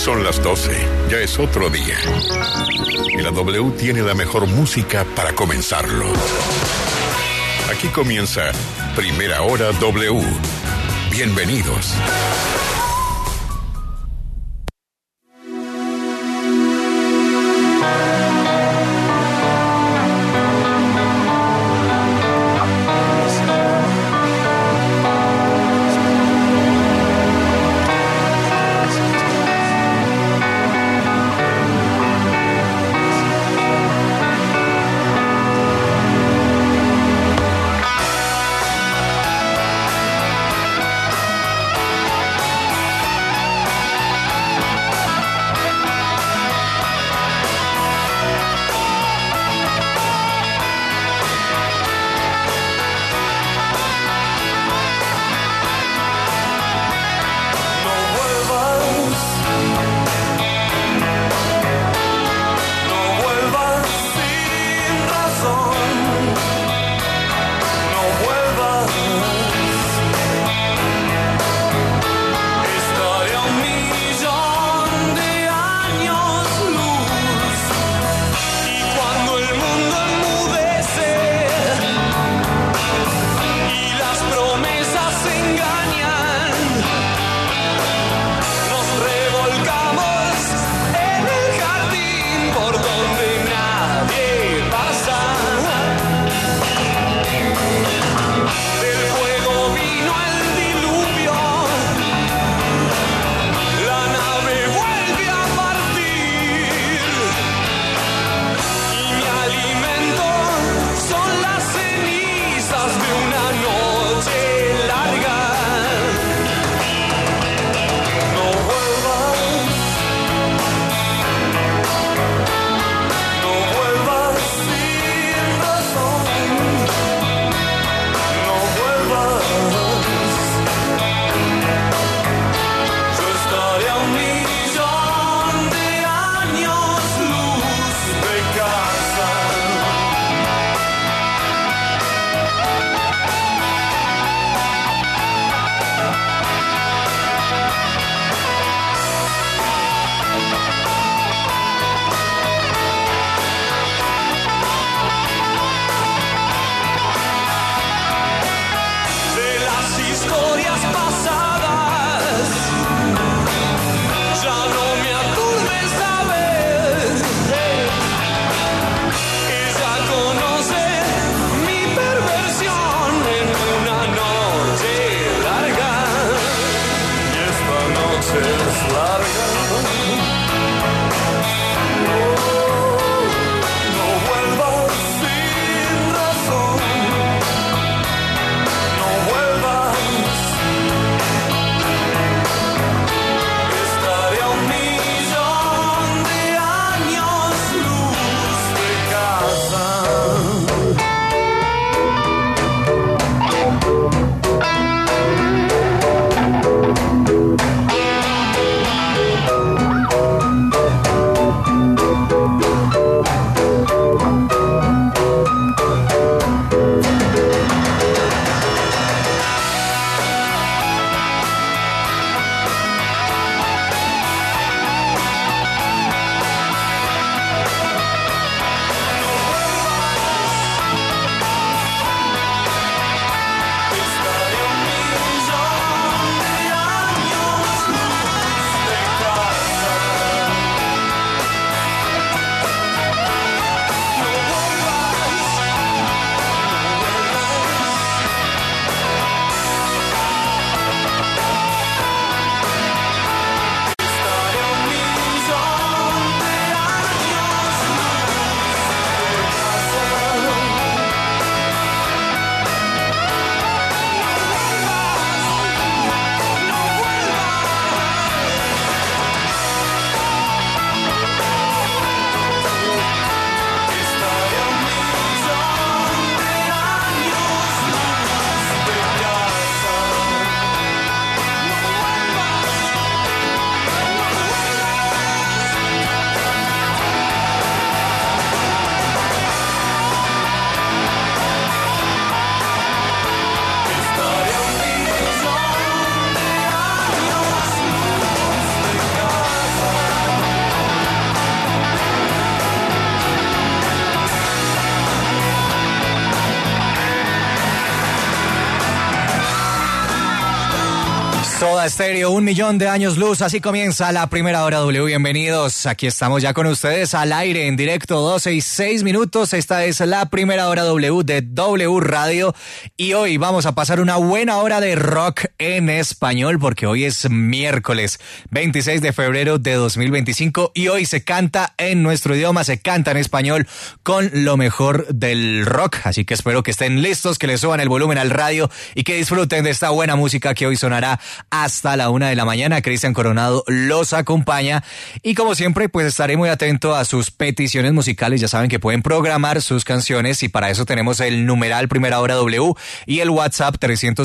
Son las 12, ya es otro día. Y la W tiene la mejor música para comenzarlo. Aquí comienza Primera Hora W. Bienvenidos. Soda Stereo, 1.000.000 de años luz, así comienza la primera hora W, bienvenidos, aquí estamos ya con ustedes al aire en directo, 12:06, esta es la primera hora W de W Radio y hoy vamos a pasar una buena hora de rock en español porque hoy es miércoles 26 de febrero de 2025 y hoy se canta en nuestro idioma, se canta en español con lo mejor del rock, así que espero que estén listos, que le suban el volumen al radio y que disfruten de esta buena música que hoy sonará hasta la 1 de la mañana. Cristian Coronado los acompaña y como siempre pues estaré muy atento a sus peticiones musicales. Ya saben que pueden programar sus canciones y para eso tenemos el numeral Primera Hora W y el WhatsApp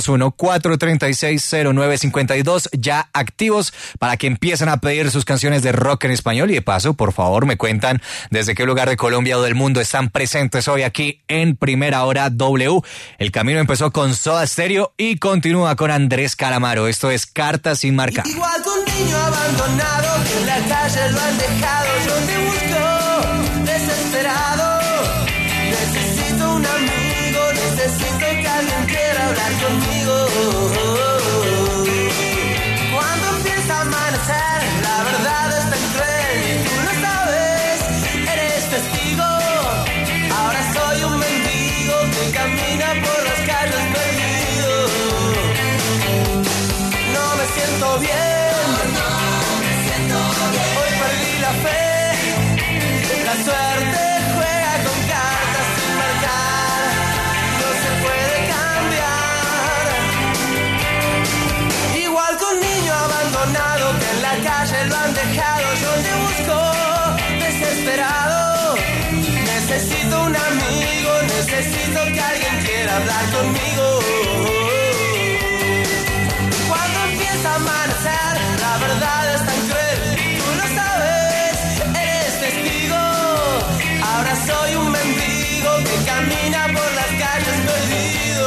301-436-0952 ya activos para que empiecen a pedir sus canciones de rock en español y de paso por favor me cuentan desde qué lugar de Colombia o del mundo están presentes hoy aquí en Primera Hora W. El camino empezó con Soda Stereo y continúa con Andrés Calamaro. Esto es Cartas sin marcar. Igual que un niño abandonado que en la calle lo han dejado, yo te busco desesperado. Necesito un amigo, necesito que alguien quiera hablar conmigo. Cuando empieza a amanecer, la verdad es tan cruel y tú lo sabes, eres testigo. Ahora soy un mendigo que camina por las calles perdido. No me siento bien, hoy perdí la fe, la suerte juega con cartas sin marcar, no se puede cambiar. Igual que un niño abandonado que en la calle lo han dejado, yo te busco desesperado. Necesito un amigo, necesito que alguien quiera hablar conmigo. Cuando empieza a amanecer, la verdad es tan cruel, tú lo sabes, eres testigo. Ahora soy un mendigo que camina por las calles perdido.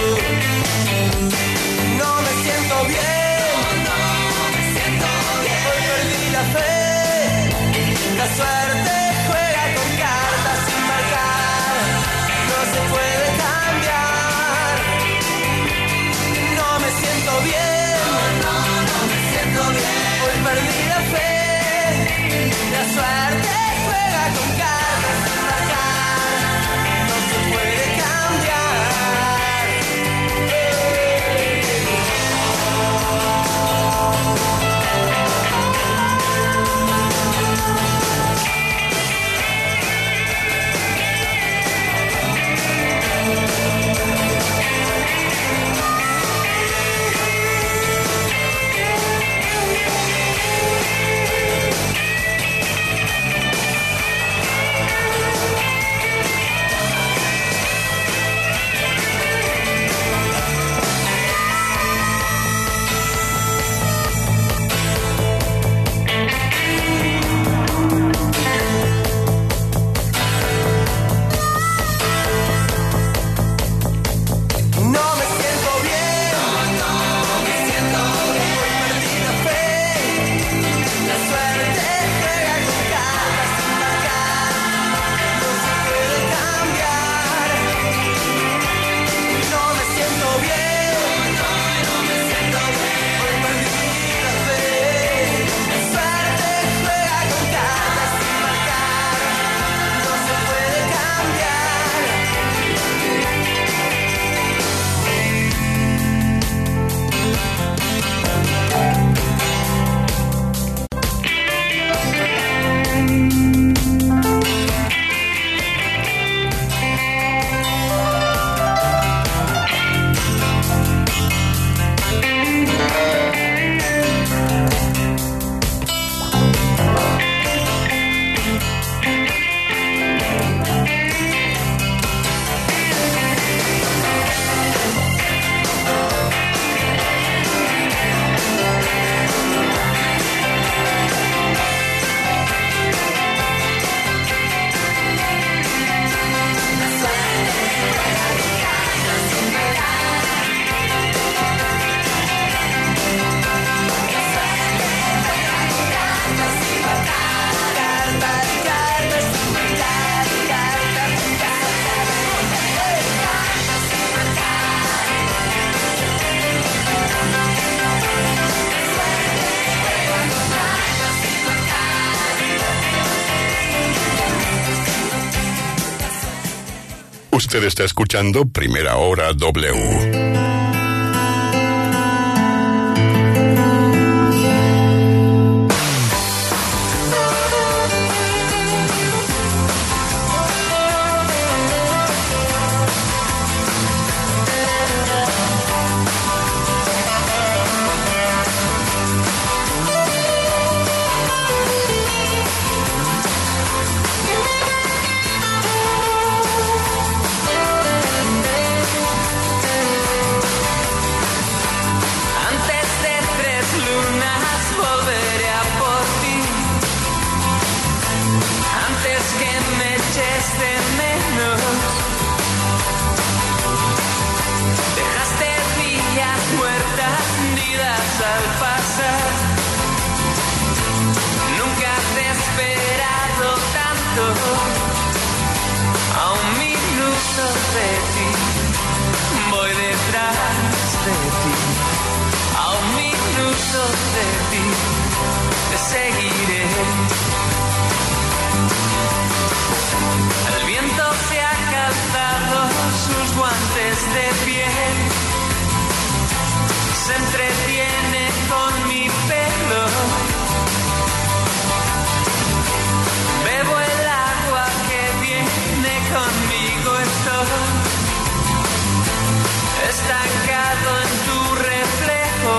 No me siento bien, hoy perdí la fe, la suerte juega con cartas sin marcar, no se puede cambiar. Usted está escuchando Primera Hora W. Al pasar, nunca te he esperado tanto. A un minuto de ti, voy detrás de ti. A un minuto de ti, te seguiré. El viento se ha calzado sus guantes de piel, se entretiene con mi pelo. Bebo el agua que viene conmigo, estoy estancado en tu reflejo.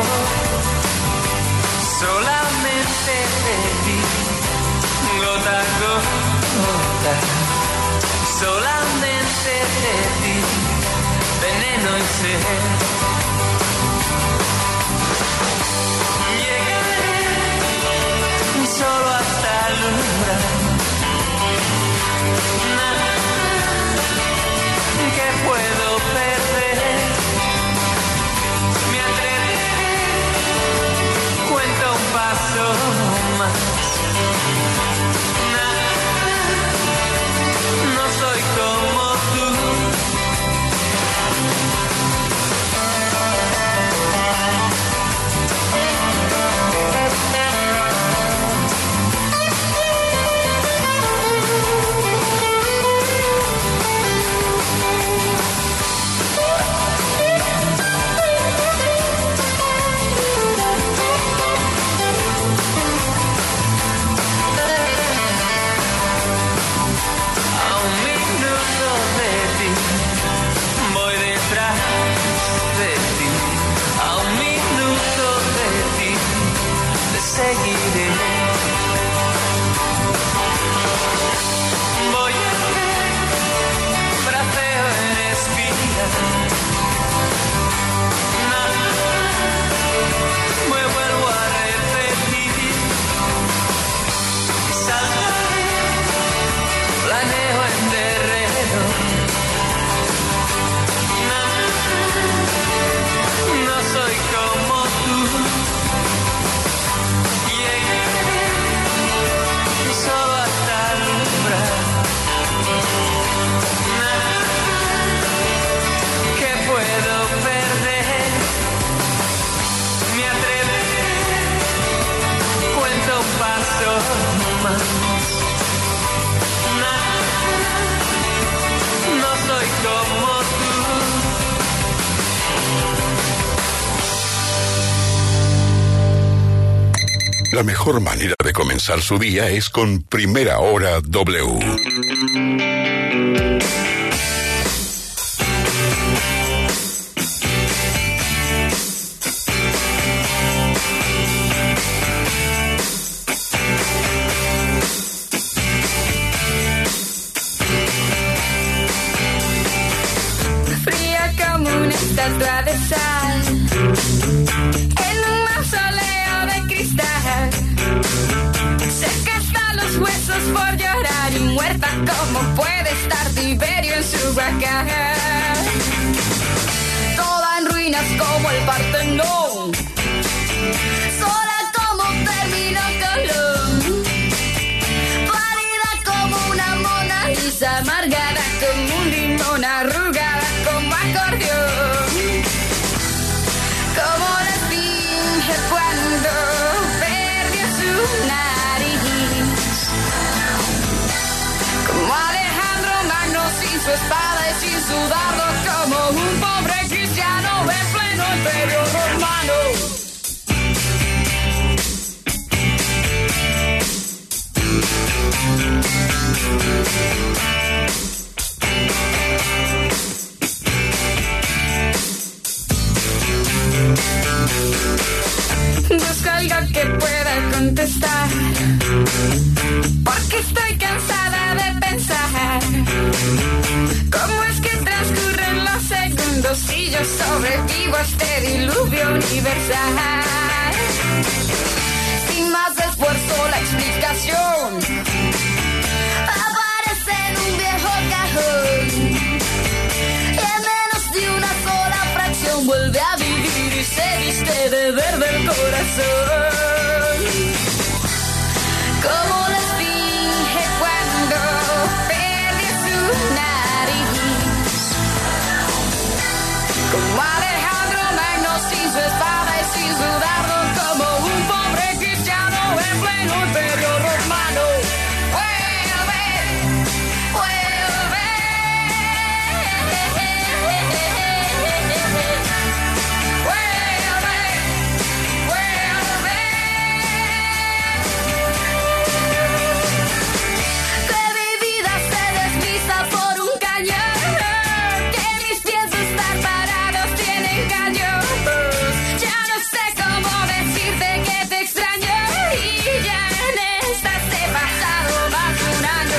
Solamente de ti, gota a gota. Solamente de ti, veneno y sed. Solo hasta alumbrar. Nada que puedo perder. Me atreveré, cuento un paso más. Nada, no soy como tú. Seguiré. Voy a braceo en espira. Nada, me vuelvo a repetir. Saltaré, planeo en terreno. Nada, no soy como tú. Solo hasta alumbrar. Nada que puedo perder. Me atreveré, cuento un paso más. Nada, no soy como tú. La mejor manera de comenzar su día es con Primera Hora W. Fría como una estatua de sal en un mausoleo de cristal. Seca hasta los huesos por llorar y muerta como puede estar Tiberio en su vaca. Toda en ruinas como el Partenón, sola como terminó Colón, pálida como una Mona Lisa, amargada como un limón, arrugada como acordeón, como la esfinge cuando perdió su nariz, como Alejandro Magno sin su espada y sin su sudado como un pobre cristiano en pleno imperio romano. Busco algo que pueda contestar, porque estoy cansada de pensar cómo es que transcurren los segundos y yo sobrevivo a este diluvio universal. Sin más esfuerzo la explicación aparece en un viejo cajón y en menos de una sola fracción vuelve a vivir y se viste de verde el corazón. Como la esfinge cuando pierde su nariz, como Alejandro Magno sin su espada y sin su dardo, como un pobre cristiano en pleno imperio romano. Vuelve, vuelve, vuelve, que mi vida se desliza por un cañón, que mis pies están parados, tienen callos. Ya no sé cómo decirte que te extraño y ya en estas he pasado más de un año.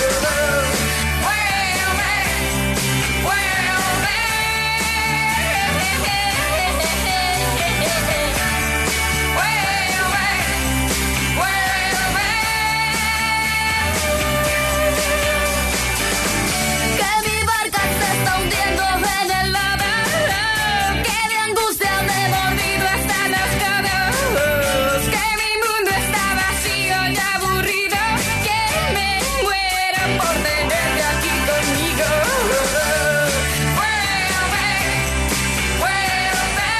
Vuelve, vuelve, que mi barca se está hundiendo en el lodo, que de angustia me he mordido hasta los codos, que mi mundo está vacío y aburrido, que me muero por tenerte aquí conmigo. Vuelve, vuelve,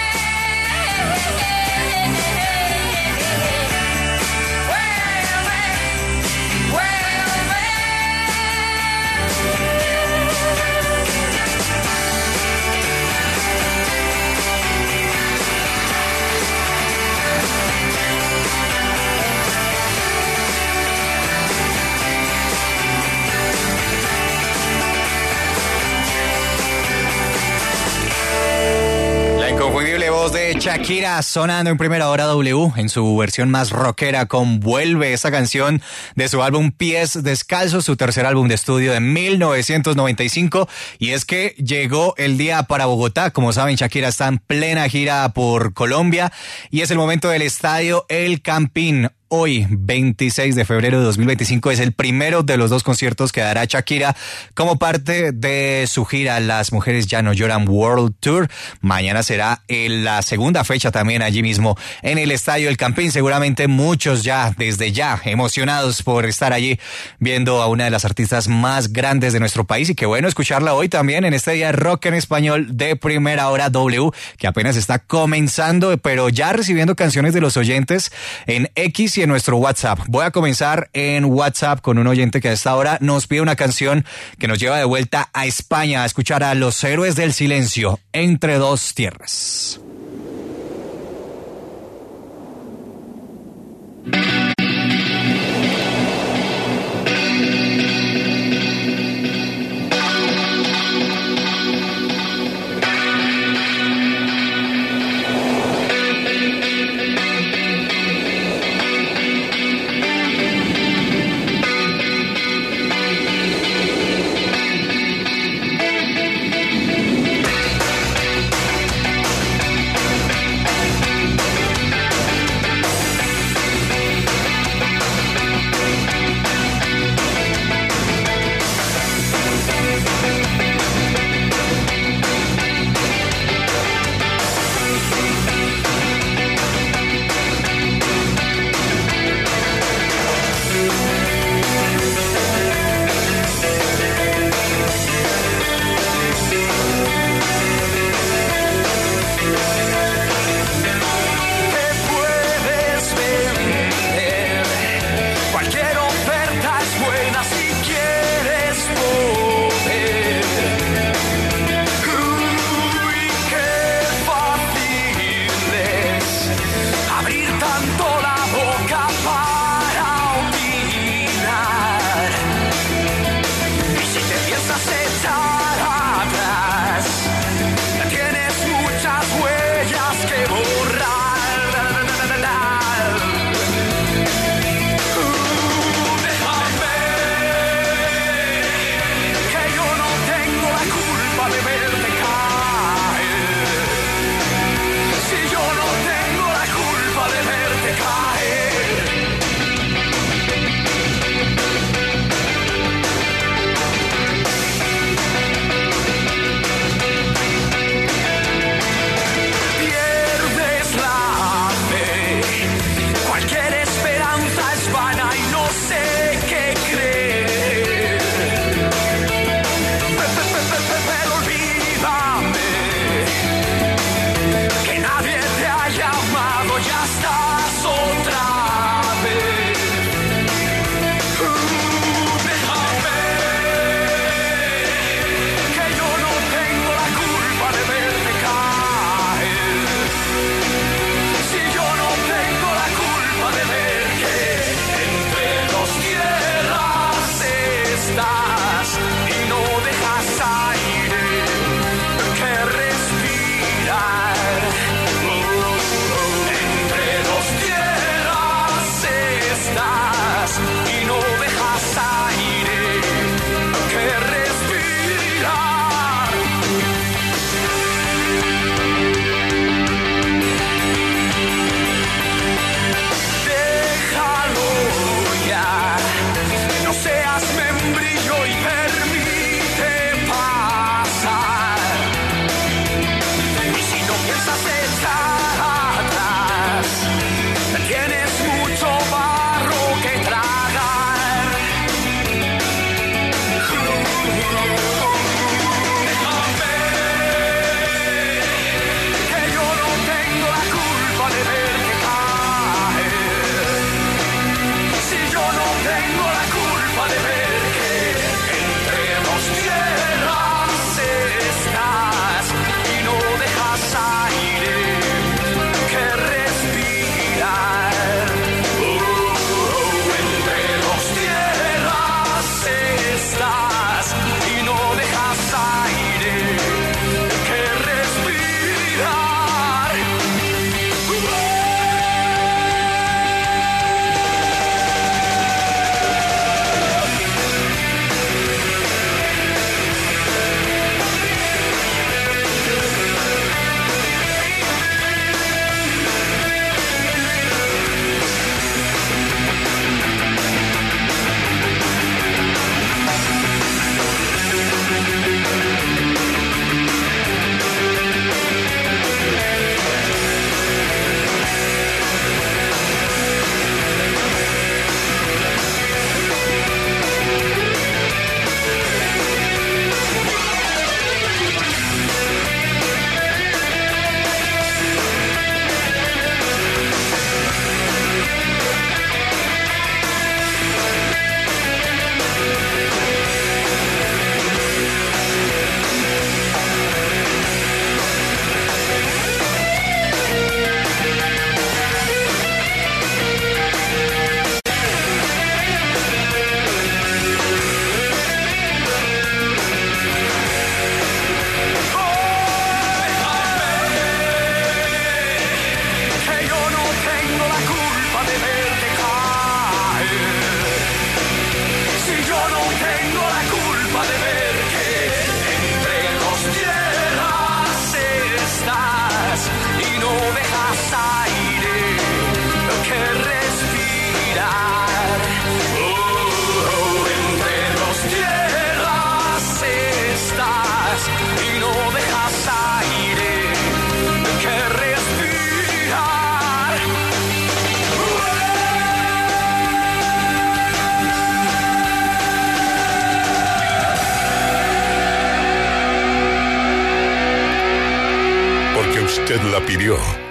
La inconfundible voz de Shakira sonando en Primera Hora W en su versión más rockera con Vuelve, esa canción de su álbum Pies Descalzos, su tercer álbum de estudio de 1995. Y es que llegó el día para Bogotá. Como saben, Shakira está en plena gira por Colombia y es el momento del estadio El Campín. Hoy, 26 de febrero de 2025, es el primero de los dos conciertos que dará Shakira como parte de su gira Las Mujeres Ya No Lloran World Tour. Mañana será la segunda fecha también allí mismo en el Estadio El Campín. Seguramente muchos ya, desde ya, emocionados por estar allí viendo a una de las artistas más grandes de nuestro país. Y qué bueno escucharla hoy también en este día rock en español de Primera Hora W, que apenas está comenzando, pero ya recibiendo canciones de los oyentes en X y en nuestro WhatsApp. Voy a comenzar en WhatsApp con un oyente que a esta hora nos pide una canción que nos lleva de vuelta a España a escuchar a Los Héroes del Silencio, Entre Dos Tierras.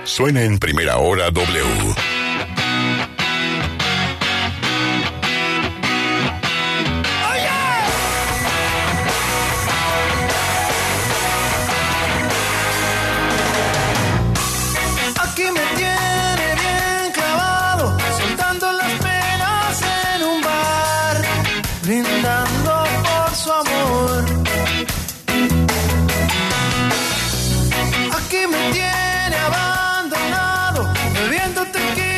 Suena en Primera Hora W. Aquí me tiene bien clavado, soltando las penas en un bar, brindando por su amor. Aquí me tiene abandonado, bebiendo tequila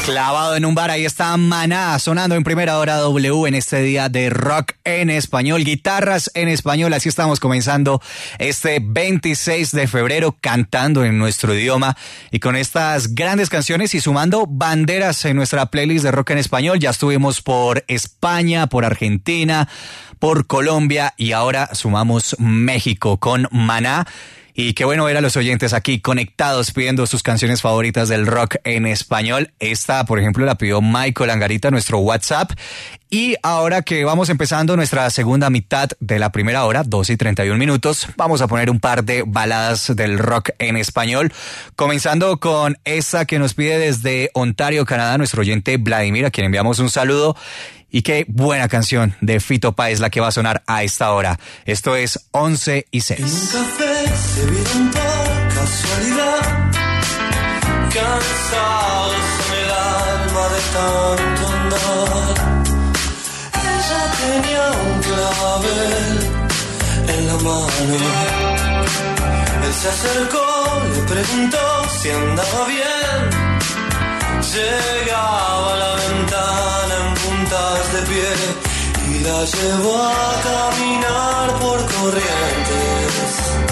Clavado en un bar, ahí está Maná sonando en primera hora W en este día de rock en español, guitarras en español. Así estamos comenzando este 26 de febrero cantando en nuestro idioma y con estas grandes canciones y sumando banderas en nuestra playlist de rock en español. Ya estuvimos por España, por Argentina, por Colombia y ahora sumamos México con Maná. Y qué bueno ver a los oyentes aquí conectados pidiendo sus canciones favoritas del rock en español. Esta, por ejemplo, la pidió Michael Angarita, nuestro WhatsApp. Y ahora que vamos empezando nuestra segunda mitad de la primera hora, 2:31, vamos a poner un par de baladas del rock en español. Comenzando con esta que nos pide desde Ontario, Canadá, nuestro oyente Vladimir, a quien enviamos un saludo. Y qué buena canción de Fito Páez la que va a sonar a esta hora. Esto es 11:06. En un café se vieron por casualidad, cansados en el alma de tanto andar. Ella tenía un clavel en la mano. Él se acercó, le preguntó si andaba bien. Llegaba a la ventana en puntas de pie y la llevó a caminar por Corrientes.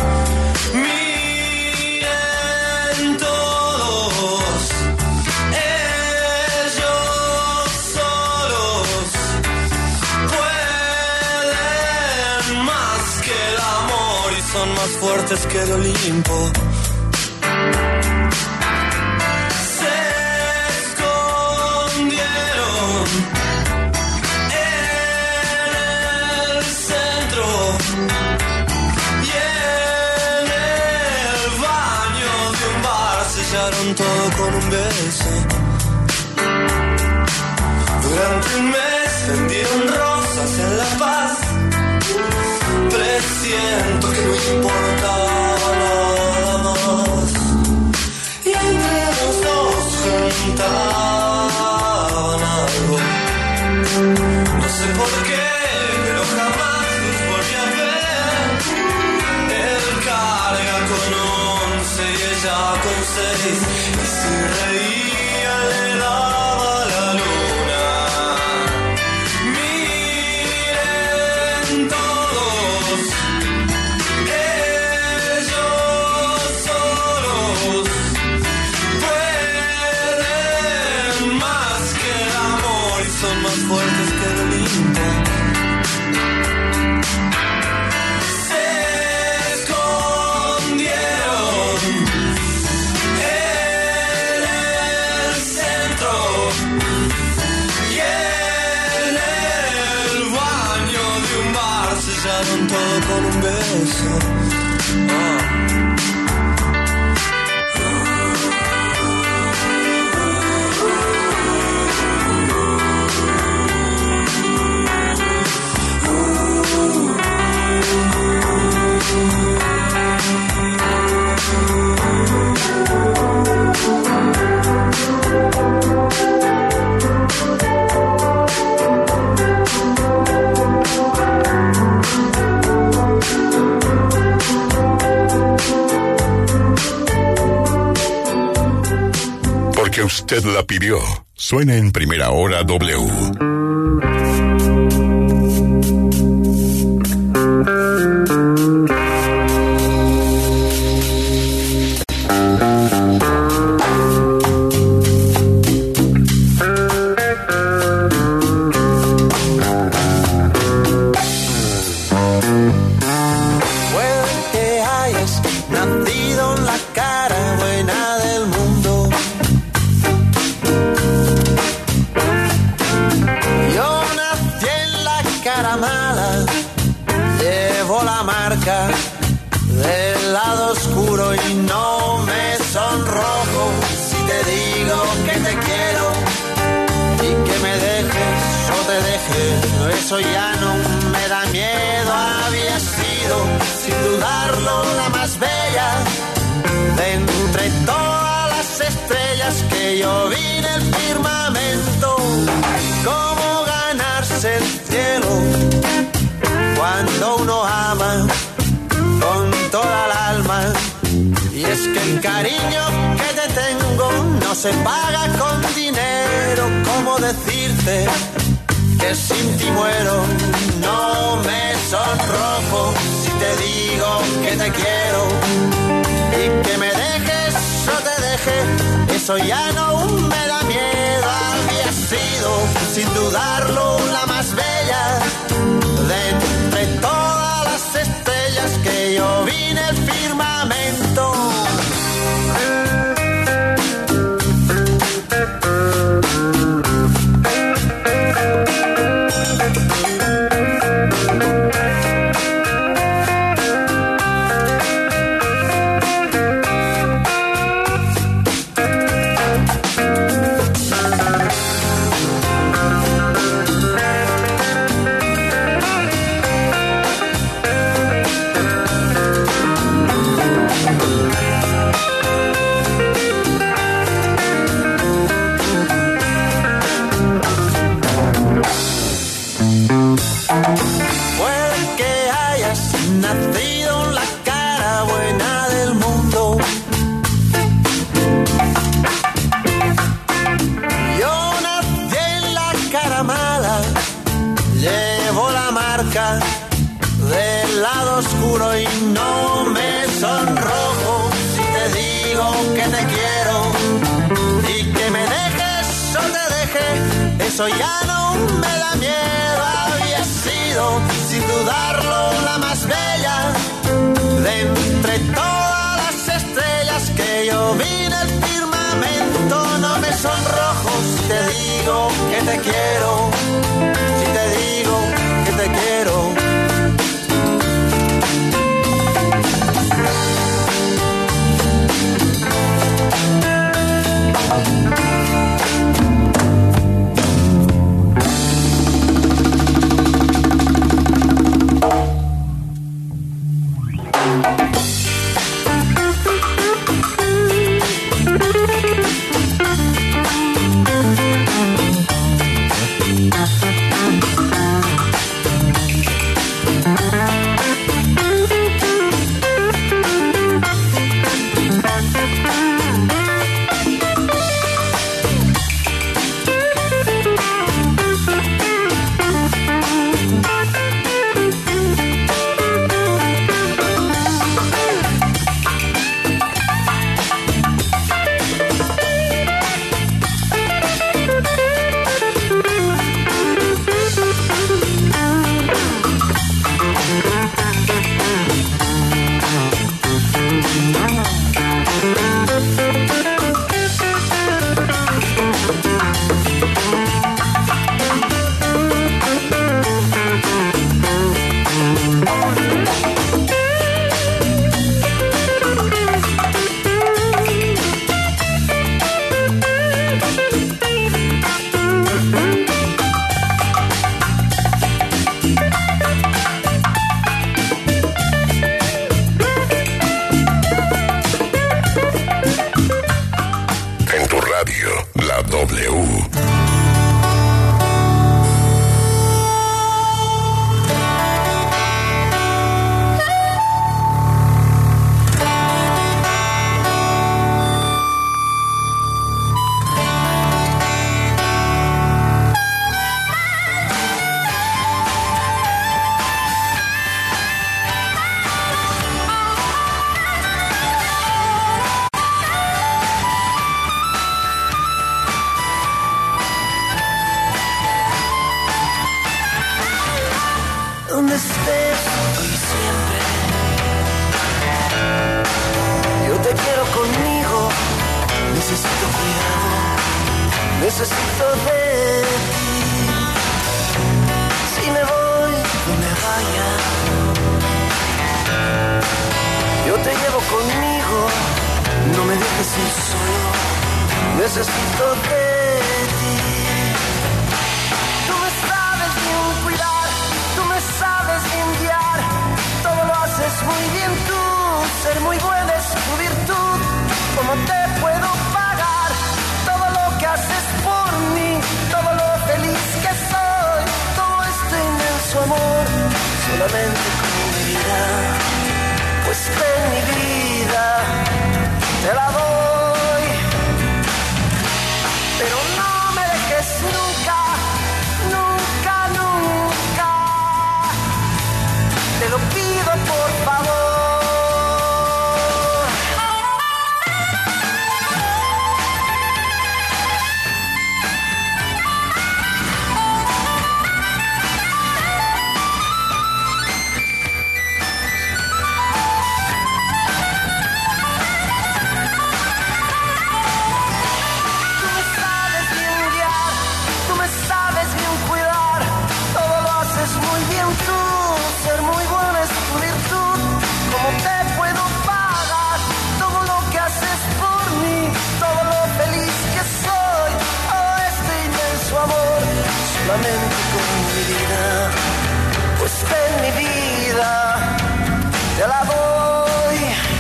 Miren todos, ellos solos pueden más que el amor y son más fuertes que el Olimpo. Todo con un beso. Durante un mes vendieron rosas en La Paz. Presiento que no importaba nada más. Y entre los dos juntaban algo. No sé por qué, pero jamás los volví a ver. Él carga con 11 y ella con 6. Y si reía le daba la luna. Miren todos, ellos solos pueden más que el amor y son más fuertes que el Olimpo. Todo con un beso. Que usted la pidió. Suena en primera hora W. del lado oscuro y no me sonrojo si te digo que te quiero y que me dejes o te dejes. Eso ya no me da miedo, había sido sin dudarlo la más bella de entre todas las estrellas que yo vi en el firmamento. Cómo ganarse el cielo cuando uno ama con toda el alma, y es que el cariño que te tengo no se paga con dinero. ¿Cómo decirte que sin ti muero? No me sonrojo si te digo que te quiero. Y que me dejes o te deje, eso ya no me da miedo. Había sido, sin dudarlo, la más bella de entre todas las estrellas que yo vi en el firmamento. Del lado oscuro y no me sonrojo si te digo que te quiero. Y que me dejes o te deje, eso ya no me da miedo. Había sido, sin dudarlo, la más bella de entre todas las estrellas que yo vi en el firmamento. No me sonrojo si te digo que te quiero. Si te digo que te quiero. Donde estés hoy y siempre, yo te quiero conmigo. Necesito cuidado, necesito de ti. Si me voy, no me vaya. Yo te llevo conmigo, no me dejes ir solo. Necesito de ti. Tú me sabes bien cuidar, tú me sabes bien guiar. Todo lo haces muy bien tú. Ser muy buena es tu virtud. ¿Cómo te puedo pagar todo lo que haces por mí? Todo lo feliz que soy, todo este inmenso amor. Solamente con mi vida, pues ven mi vida. solamente con mi vida, pues en mi vida te la doy,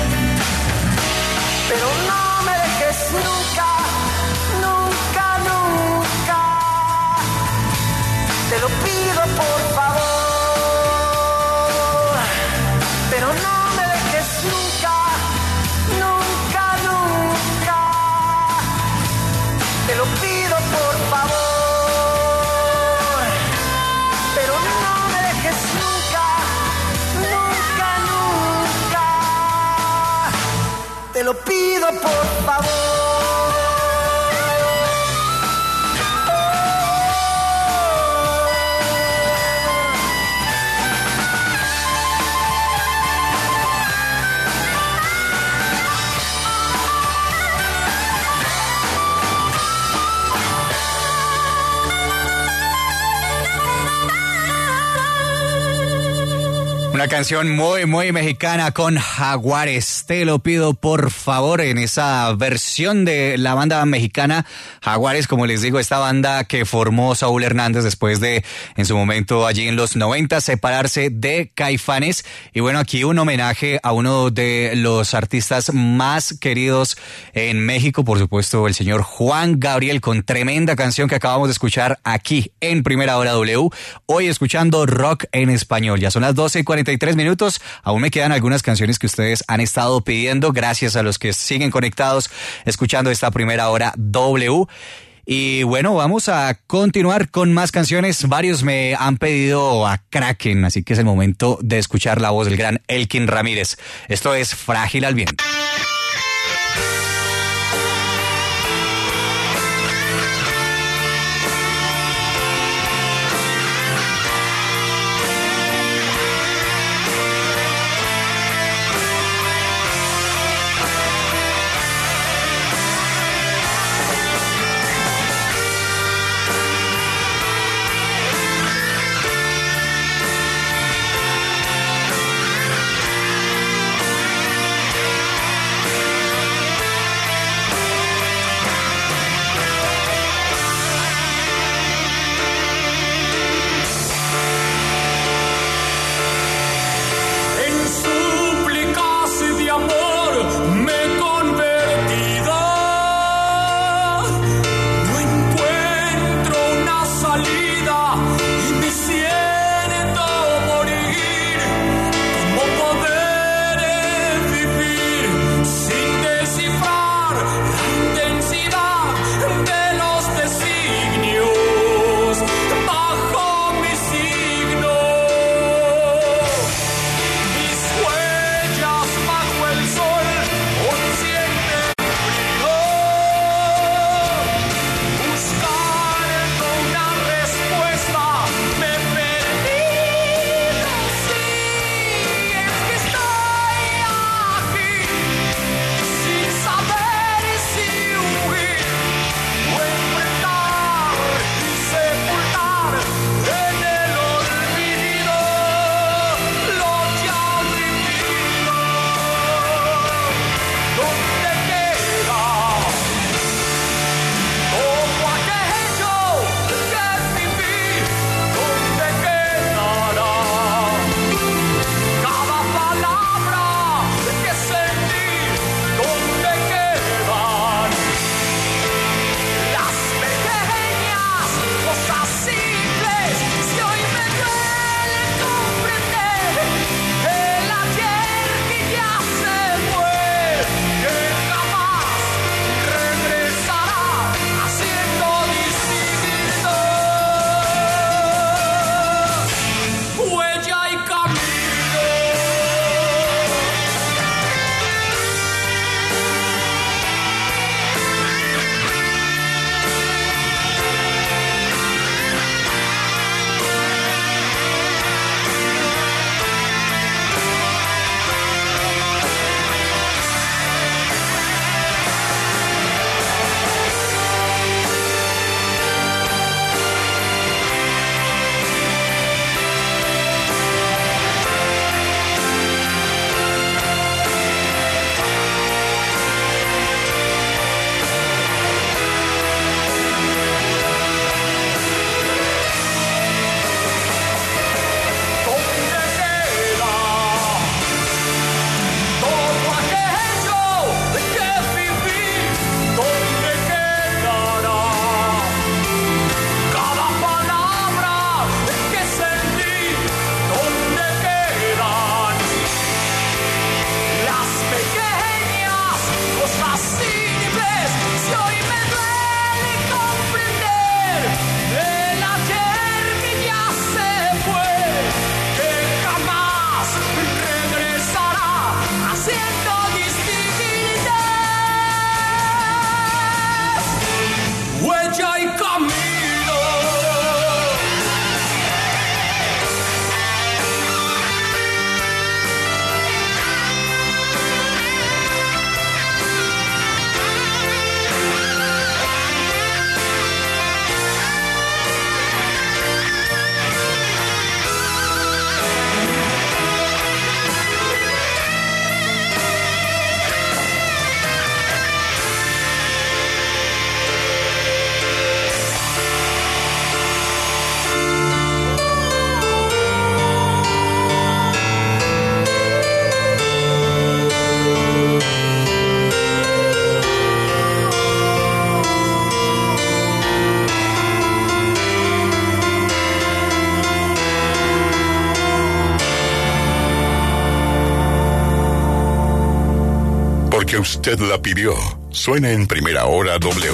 pero no me dejes nunca, nunca, nunca, te lo pido por favor, pero no me dejes nunca, nunca, nunca, te lo pido por favor, pero no me dejes nunca, nunca, nunca, te lo pido por favor. Una canción muy, muy mexicana con Jaguares. Te lo pido por favor, en esa versión de la banda mexicana Jaguares, como les digo, esta banda que formó Saúl Hernández después de, en su momento allí en los 90, separarse de Caifanes. Y bueno, aquí un homenaje a uno de los artistas más queridos en México, por supuesto, el señor Juan Gabriel, con tremenda canción que acabamos de escuchar aquí en Primera Hora W. Hoy escuchando rock en español. Ya son las 12:43 minutos. Aún me quedan algunas canciones que ustedes han estado pidiendo. Gracias a los que siguen conectados escuchando esta Primera Hora W. Y bueno, vamos a continuar con más canciones. Varios me han pedido a Kraken, así que es el momento de escuchar la voz del gran Elkin Ramírez. Esto es Frágil al Viento. Usted la pidió. Suena en Primera Hora W.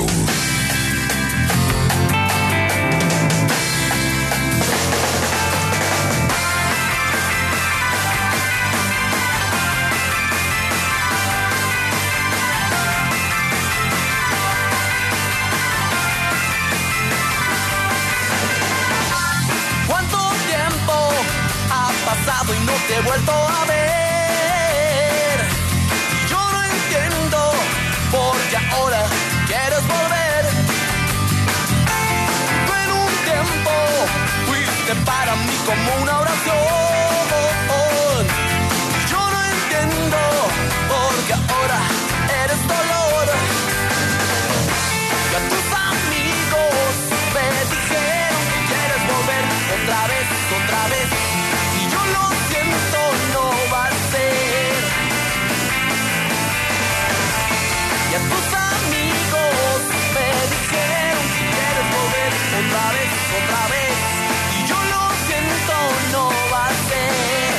¿Cuánto tiempo ha pasado y no te he vuelto a ver? Yo no entiendo por qué ahora quieres volver. Tú en un tiempo fuiste para mí como una oración. Yo no entiendo por qué ahora eres dolor. Y a tus amigos me dijeron que quieres volver otra vez. Y yo lo siento, no va a ser. Y a tus amigos me dijeron que quieres volver otra vez. Y yo lo siento, no va a ser.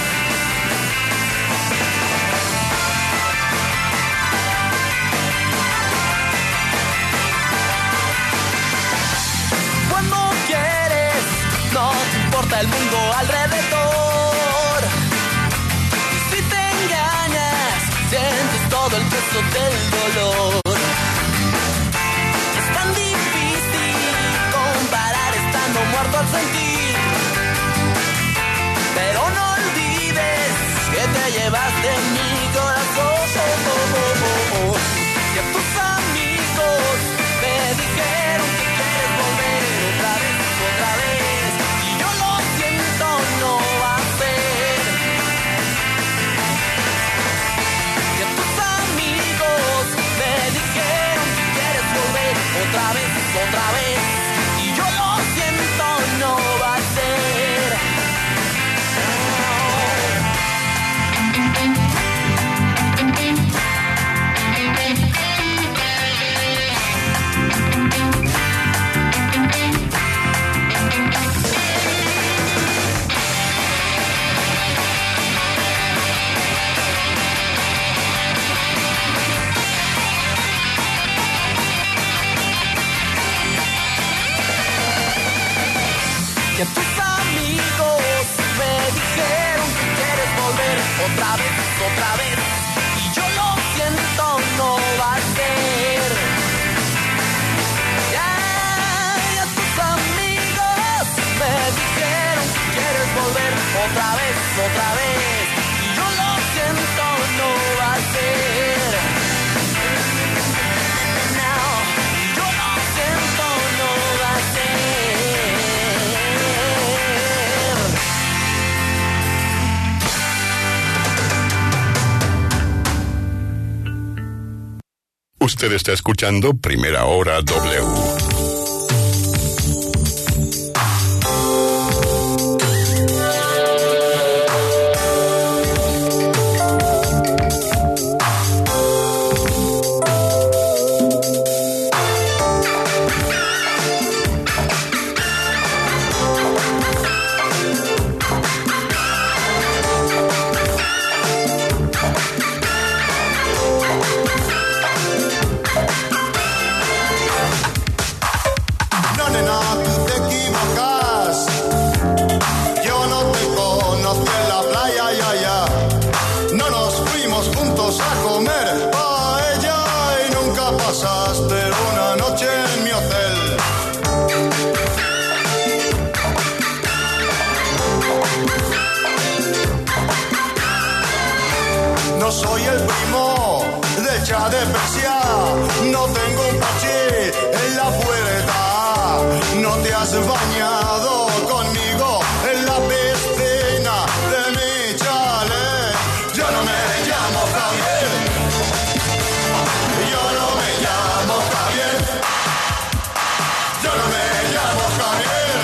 Cuando quieres, no te importa el mundo alrededor. Y si te engañas, sientes todo el peso del dolor. Es tan difícil comparar estando muerto al sentir. Pero no olvides que te llevaste mi corazón. Y a tus amigos me dijeron que quieres volver otra vez. Y yo lo siento, no va a ser. Y a tus amigos me dijeron que quieres volver otra vez. Y yo lo siento, no va a ser. Y a tus amigos me dijeron que quieres volver otra vez. Y yo lo siento, no va a ser. Y a tus amigos me dijeron que quieres volver otra vez. Y yo lo siento, no va a ser. No, yo lo siento, no va a ser. Usted está escuchando Primera Hora W. Soy el primo de Cha de Persia. No tengo un parche en la puerta. No te has bañado conmigo en la piscina de mi chalet. Yo no me llamo Javier. Yo no me llamo Javier. Yo no me llamo Javier.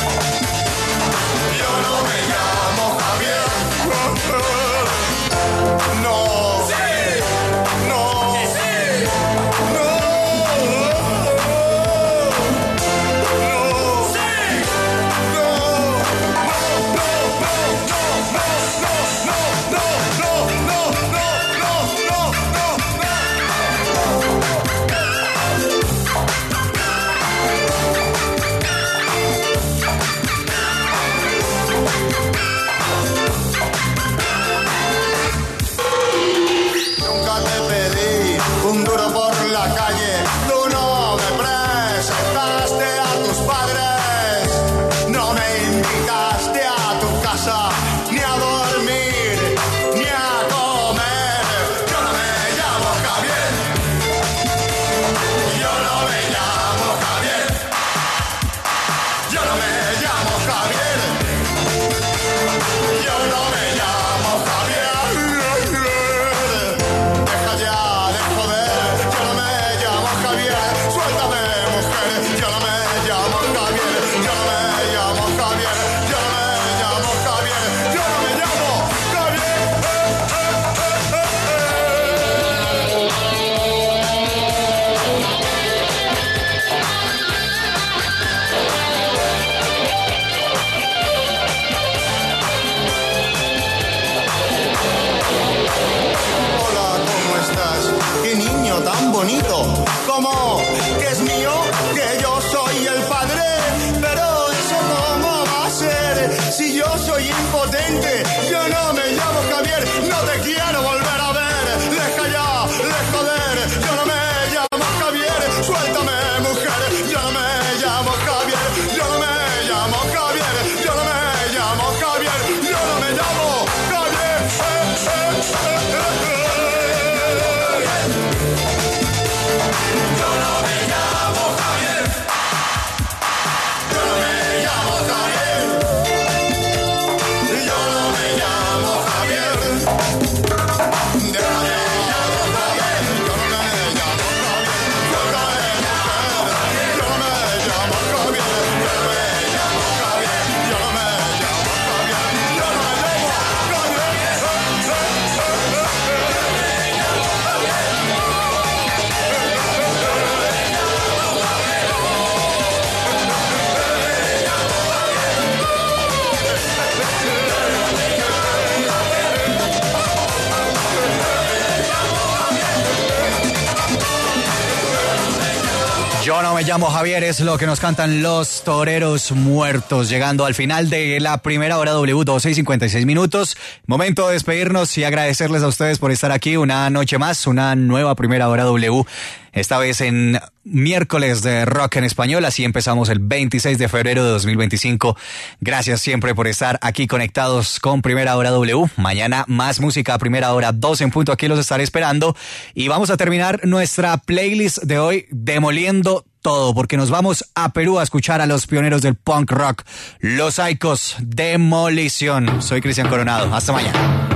Yo no me llamo Javier. No. Sí. No. Sí. No. bonito como que es mío, que yo soy el padre. Pero eso cómo va a ser si yo soy impotente. Yo no me llamo Javier, no te quiero volver a ver. Deja ya de joder, yo no me llamo Javier. Suéltame, mujer, yo no me llamo Javier. Yo no me llamo Javier, yo no me llamo Javier. Yo no me llamo Javier. Yo no me llamo Javier. Yo no me llamo Javier. Yo no me llamo Javier. Déjame llamo Javier. Yo no me llamo Javier. Yo no me llamo Javier. Yo no me llamo Javier. Yo no me llamo Javier. Yo no me llamo Javier. Yo no me llamo Yo no me llamo Javier, es lo que nos cantan los Toreros Muertos, llegando al final de la primera hora W, 12 y 56 minutos. Momento de despedirnos y agradecerles a ustedes por estar aquí una noche más, una nueva primera hora W. Esta vez en miércoles de rock en español, así empezamos el 26 de febrero de 2025. Gracias siempre por estar aquí conectados con Primera Hora W. Mañana más música a primera hora, 12 en punto, aquí los estaré esperando. Y vamos a terminar nuestra playlist de hoy demoliendo todo, porque nos vamos a Perú a escuchar a los pioneros del punk rock, Los Saicos, Demolición. Soy Cristian Coronado, hasta mañana.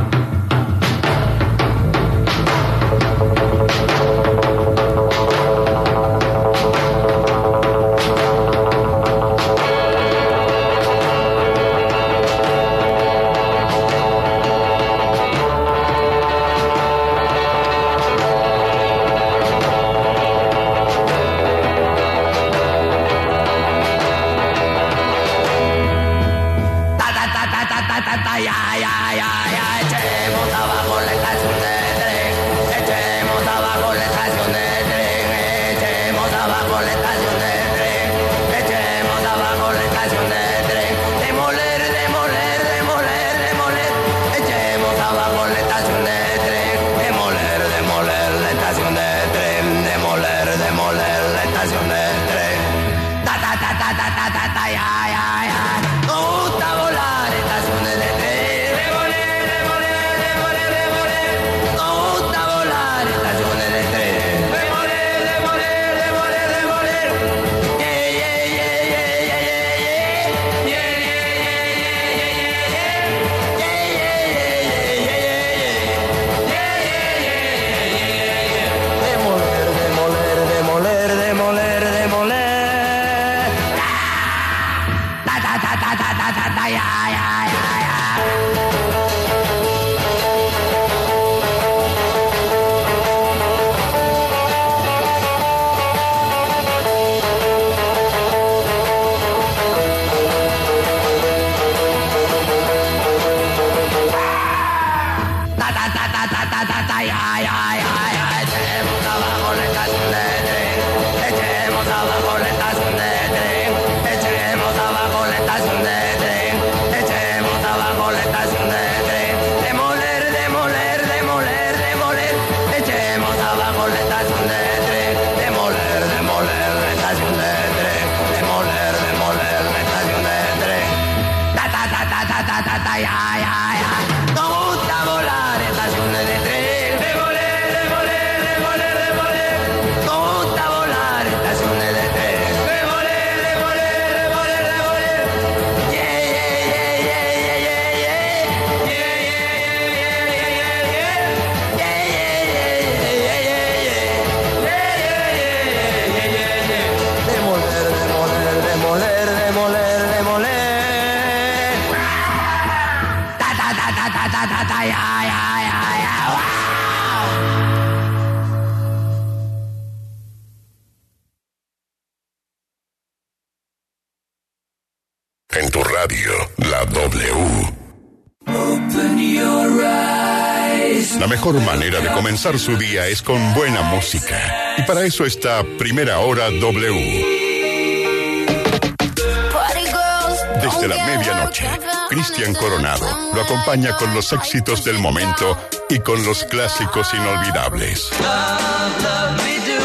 En tu radio, la W. Open your eyes. La mejor manera de comenzar su día es con buena música. Y para eso está Primera Hora W. Desde la medianoche, Cristian Coronado lo acompaña con los éxitos del momento y con los clásicos inolvidables.